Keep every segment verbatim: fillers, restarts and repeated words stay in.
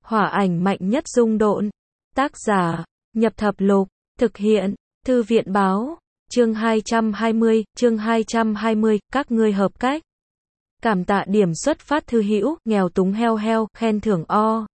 Hỏa ảnh mạnh nhất dung độn. Tác giả, Nhập Thập Lục. Thực hiện, Thư viện báo. Chương hai trăm hai mươi, chương hai trăm hai mươi, các ngươi hợp cách. Cảm tạ điểm xuất phát thư hữu, nghèo túng heo heo, khen thưởng o.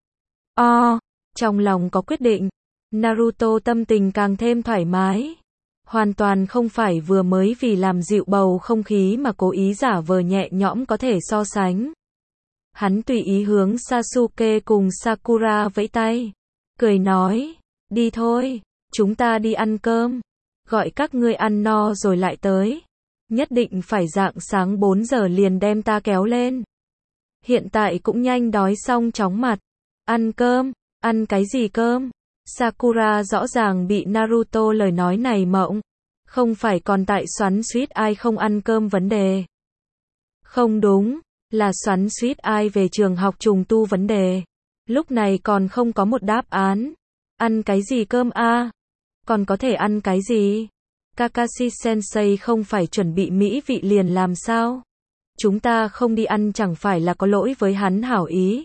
O. Trong lòng có quyết định. Naruto tâm tình càng thêm thoải mái. Hoàn toàn không phải vừa mới vì làm dịu bầu không khí mà cố ý giả vờ nhẹ nhõm có thể so sánh. Hắn tùy ý hướng Sasuke cùng Sakura vẫy tay. Cười nói, đi thôi, chúng ta đi ăn cơm. Gọi các ngươi ăn no rồi lại tới. Nhất định phải rạng sáng bốn giờ liền đem ta kéo lên. Hiện tại cũng nhanh đói xong chóng mặt. Ăn cơm, ăn cái gì cơm? Sakura rõ ràng bị Naruto lời nói này mộng. Không phải còn tại xoắn xuýt ai không ăn cơm vấn đề. Không đúng, là xoắn xuýt ai về trường học trùng tu vấn đề. Lúc này còn không có một đáp án. Ăn cái gì cơm a? Còn có thể ăn cái gì? Kakashi Sensei không phải chuẩn bị mỹ vị liền làm sao? Chúng ta không đi ăn chẳng phải là có lỗi với hắn hảo ý.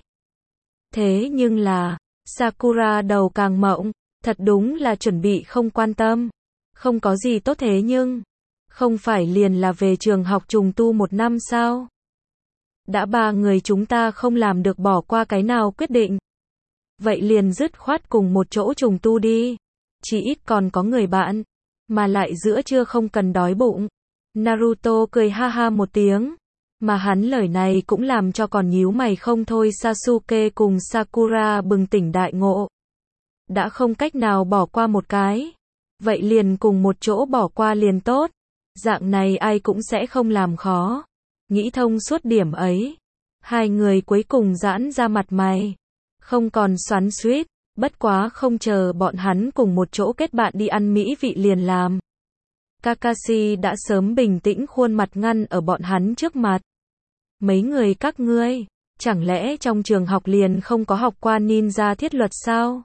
Thế nhưng là, Sakura đầu càng mộng, thật đúng là chuẩn bị không quan tâm. Không có gì tốt thế nhưng, không phải liền là về trường học trùng tu một năm sao? Đã ba người chúng ta không làm được bỏ qua cái nào quyết định. Vậy liền dứt khoát cùng một chỗ trùng tu đi. Chỉ ít còn có người bạn. Mà lại giữa trưa không cần đói bụng. Naruto cười ha ha một tiếng. Mà hắn lời này cũng làm cho còn nhíu mày không thôi Sasuke cùng Sakura bừng tỉnh đại ngộ. Đã không cách nào bỏ qua một cái. Vậy liền cùng một chỗ bỏ qua liền tốt. Dạng này ai cũng sẽ không làm khó. Nghĩ thông suốt điểm ấy. Hai người cuối cùng giãn ra mặt mày. Không còn xoắn xuýt. Bất quá không chờ bọn hắn cùng một chỗ kết bạn đi ăn mỹ vị liền làm. Kakashi đã sớm bình tĩnh khuôn mặt ngăn ở bọn hắn trước mặt. Mấy người các ngươi, chẳng lẽ trong trường học liền không có học qua ninja thiết luật sao?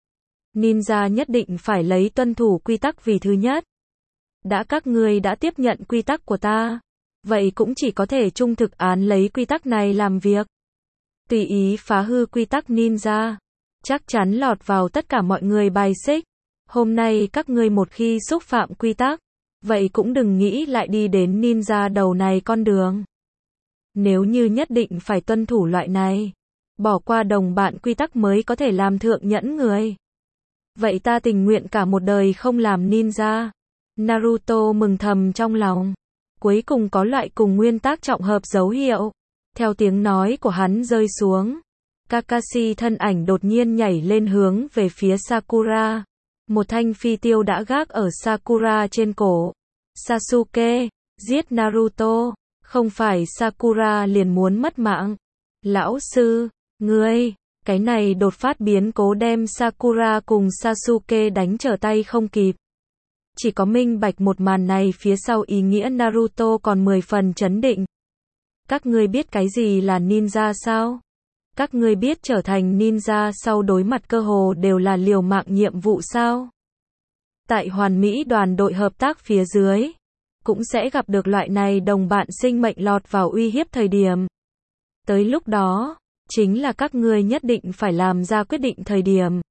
Ninja nhất định phải lấy tuân thủ quy tắc vì thứ nhất. Đã các ngươi đã tiếp nhận quy tắc của ta, vậy cũng chỉ có thể trung thực án lấy quy tắc này làm việc. Tùy ý phá hư quy tắc ninja, chắc chắn lọt vào tất cả mọi người bài xích. Hôm nay các ngươi một khi xúc phạm quy tắc, vậy cũng đừng nghĩ lại đi đến ninja đầu này con đường. Nếu như nhất định phải tuân thủ loại này, bỏ qua đồng bạn quy tắc mới có thể làm thượng nhẫn người. Vậy ta tình nguyện cả một đời không làm ninja. Naruto mừng thầm trong lòng. Cuối cùng có loại cùng nguyên tắc trọng hợp dấu hiệu. Theo tiếng nói của hắn rơi xuống, Kakashi thân ảnh đột nhiên nhảy lên hướng về phía Sakura. Một thanh phi tiêu đã gác ở Sakura trên cổ. Sasuke, giết Naruto. Không phải Sakura liền muốn mất mạng. Lão sư, ngươi, cái này đột phát biến cố đem Sakura cùng Sasuke đánh trở tay không kịp. Chỉ có minh bạch một màn này phía sau ý nghĩa Naruto còn mười phần chấn định. Các ngươi biết cái gì là ninja sao? Các ngươi biết trở thành ninja sau đối mặt cơ hồ đều là liều mạng nhiệm vụ sao? Tại hoàn mỹ đoàn đội hợp tác phía dưới, cũng sẽ gặp được loại này đồng bạn sinh mệnh lọt vào uy hiếp thời điểm. Tới lúc đó, chính là các ngươi nhất định phải làm ra quyết định thời điểm.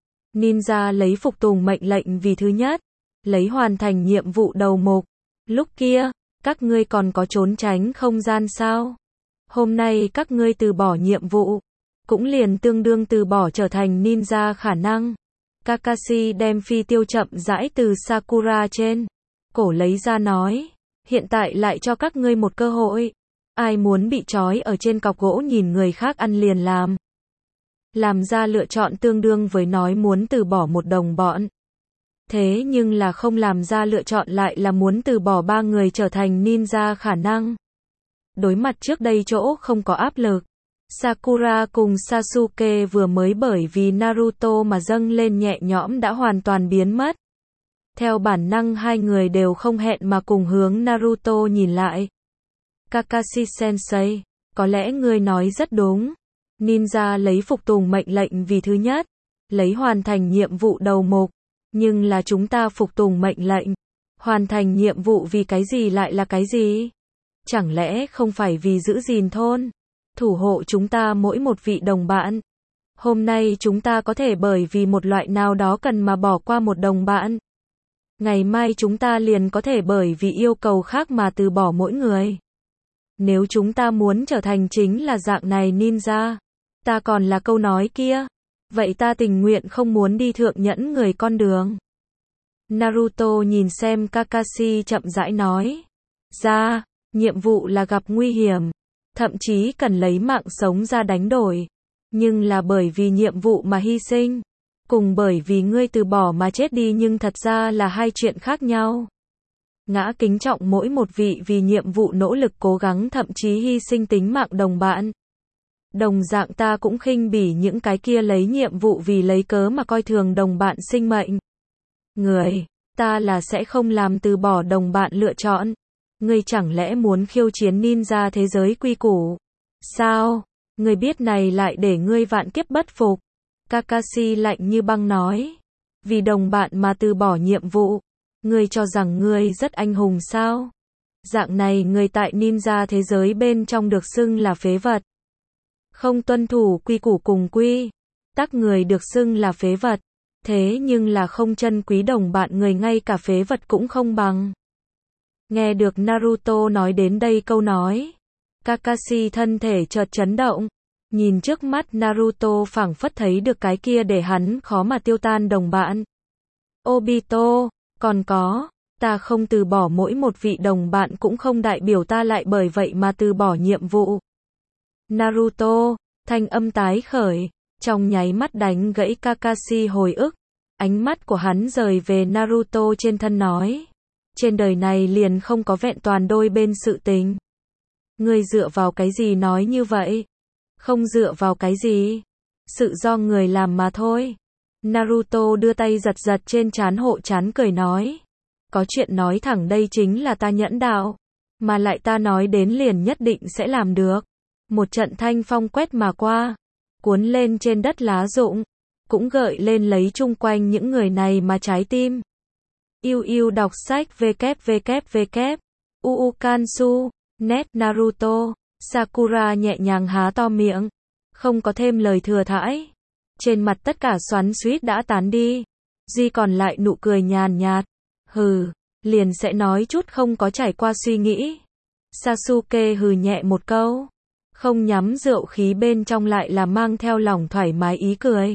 Ninja lấy phục tùng mệnh lệnh vì thứ nhất, lấy hoàn thành nhiệm vụ đầu mục. Lúc kia, các ngươi còn có trốn tránh không gian sao? Hôm nay các ngươi từ bỏ nhiệm vụ, cũng liền tương đương từ bỏ trở thành ninja khả năng. Kakashi đem phi tiêu chậm rãi từ Sakura trên cổ lấy ra nói, hiện tại lại cho các ngươi một cơ hội. Ai muốn bị trói ở trên cọc gỗ nhìn người khác ăn liền làm. Làm ra lựa chọn tương đương với nói muốn từ bỏ một đồng bọn. Thế nhưng là không làm ra lựa chọn lại là muốn từ bỏ ba người trở thành ninja khả năng. Đối mặt trước đây chỗ không có áp lực. Sakura cùng Sasuke vừa mới bởi vì Naruto mà dâng lên nhẹ nhõm đã hoàn toàn biến mất. Theo bản năng hai người đều không hẹn mà cùng hướng Naruto nhìn lại. Kakashi Sensei, có lẽ ngươi nói rất đúng. Ninja lấy phục tùng mệnh lệnh vì thứ nhất, lấy hoàn thành nhiệm vụ đầu mục. Nhưng là chúng ta phục tùng mệnh lệnh, hoàn thành nhiệm vụ vì cái gì lại là cái gì? Chẳng lẽ không phải vì giữ gìn thôn, thủ hộ chúng ta mỗi một vị đồng bạn? Hôm nay chúng ta có thể bởi vì một loại nào đó cần mà bỏ qua một đồng bạn. Ngày mai chúng ta liền có thể bởi vì yêu cầu khác mà từ bỏ mỗi người. Nếu chúng ta muốn trở thành chính là dạng này ninja, ta còn là câu nói kia, vậy ta tình nguyện không muốn đi thượng nhẫn người con đường. Naruto nhìn xem Kakashi chậm rãi nói. Ra, nhiệm vụ là gặp nguy hiểm, thậm chí cần lấy mạng sống ra đánh đổi. Nhưng là bởi vì nhiệm vụ mà hy sinh, cùng bởi vì ngươi từ bỏ mà chết đi nhưng thật ra là hai chuyện khác nhau. Ngã kính trọng mỗi một vị vì nhiệm vụ nỗ lực cố gắng thậm chí hy sinh tính mạng đồng bạn. Đồng dạng ta cũng khinh bỉ những cái kia lấy nhiệm vụ vì lấy cớ mà coi thường đồng bạn sinh mệnh. Người, ta là sẽ không làm từ bỏ đồng bạn lựa chọn. Ngươi chẳng lẽ muốn khiêu chiến ninja thế giới quy củ? Sao? Ngươi biết này lại để ngươi vạn kiếp bất phục. Kakashi lạnh như băng nói. Vì đồng bạn mà từ bỏ nhiệm vụ. Ngươi cho rằng ngươi rất anh hùng sao? Dạng này người tại ninja thế giới bên trong được xưng là phế vật. Không tuân thủ quy củ cùng quy tắc người được xưng là phế vật. Thế nhưng là không trân quý đồng bạn người ngay cả phế vật cũng không bằng. Nghe được Naruto nói đến đây câu nói, Kakashi thân thể chợt chấn động, nhìn trước mắt Naruto phảng phất thấy được cái kia để hắn khó mà tiêu tan đồng bạn. Obito, còn có, ta không từ bỏ mỗi một vị đồng bạn cũng không đại biểu ta lại bởi vậy mà từ bỏ nhiệm vụ. Naruto, thanh âm tái khởi, trong nháy mắt đánh gãy Kakashi hồi ức, ánh mắt của hắn rời về Naruto trên thân nói. Trên đời này liền không có vẹn toàn đôi bên sự tình. Ngươi dựa vào cái gì nói như vậy? Không dựa vào cái gì? Sự do người làm mà thôi. Naruto đưa tay giật giật trên trán hộ trán cười nói. Có chuyện nói thẳng đây chính là ta nhẫn đạo. Mà lại ta nói đến liền nhất định sẽ làm được. Một trận thanh phong quét mà qua. Cuốn lên trên đất lá rụng. Cũng gợi lên lấy chung quanh những người này mà trái tim. Yêu yêu đọc sách www. Uukansu, net Naruto, Sakura nhẹ nhàng há to miệng. Không có thêm lời thừa thãi. Trên mặt tất cả xoắn xuýt đã tán đi. Duy còn lại nụ cười nhàn nhạt. Hừ, liền sẽ nói chút không có trải qua suy nghĩ. Sasuke hừ nhẹ một câu. Không nhắm rượu khí bên trong lại là mang theo lòng thoải mái ý cười.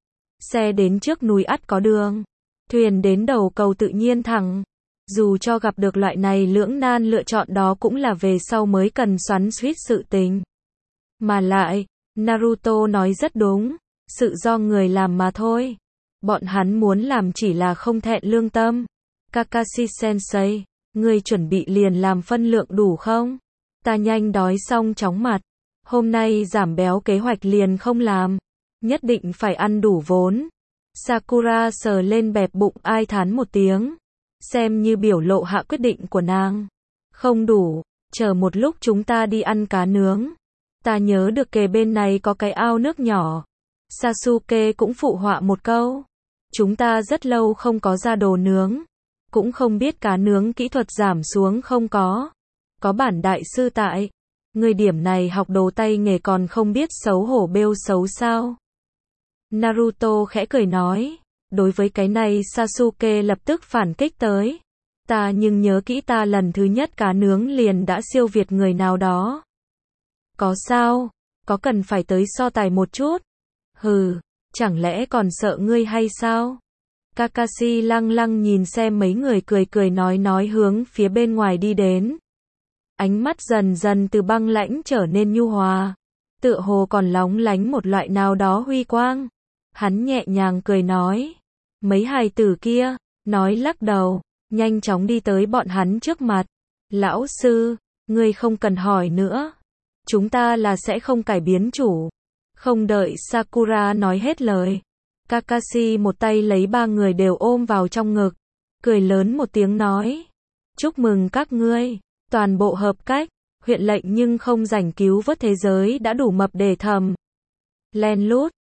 Xe đến trước núi ắt có đường. Thuyền đến đầu cầu tự nhiên thẳng. Dù cho gặp được loại này lưỡng nan lựa chọn đó cũng là về sau mới cần xoắn xuýt sự tình. Mà lại, Naruto nói rất đúng. Sự do người làm mà thôi. Bọn hắn muốn làm chỉ là không thẹn lương tâm. Kakashi Sensei, ngươi chuẩn bị liền làm phân lượng đủ không? Ta nhanh đói xong chóng mặt. Hôm nay giảm béo kế hoạch liền không làm. Nhất định phải ăn đủ vốn. Sakura sờ lên bẹp bụng ai thán một tiếng. Xem như biểu lộ hạ quyết định của nàng. Không đủ, chờ một lúc chúng ta đi ăn cá nướng. Ta nhớ được kề bên này có cái ao nước nhỏ. Sasuke cũng phụ họa một câu. Chúng ta rất lâu không có ra đồ nướng. Cũng không biết cá nướng kỹ thuật giảm xuống không có. Có bản đại sư tại. Người điểm này học đồ tay nghề còn không biết xấu hổ bêu xấu sao. Naruto khẽ cười nói. Đối với cái này Sasuke lập tức phản kích tới. Ta nhưng nhớ kỹ ta lần thứ nhất cá nướng liền đã siêu việt người nào đó. Có sao? Có cần phải tới so tài một chút? Hừ, chẳng lẽ còn sợ ngươi hay sao? Kakashi lăng lăng nhìn xem mấy người cười cười nói nói hướng phía bên ngoài đi đến. Ánh mắt dần dần từ băng lãnh trở nên nhu hòa. Tựa hồ còn lóng lánh một loại nào đó huy quang. Hắn nhẹ nhàng cười nói. Mấy hài tử kia, nói lắc đầu, nhanh chóng đi tới bọn hắn trước mặt. Lão sư, ngươi không cần hỏi nữa. Chúng ta là sẽ không cải biến chủ. Không đợi Sakura nói hết lời. Kakashi một tay lấy ba người đều ôm vào trong ngực. Cười lớn một tiếng nói. Chúc mừng các ngươi, toàn bộ hợp cách, huyện lệnh nhưng không rảnh cứu vớt thế giới đã đủ mập để thầm. Len lút.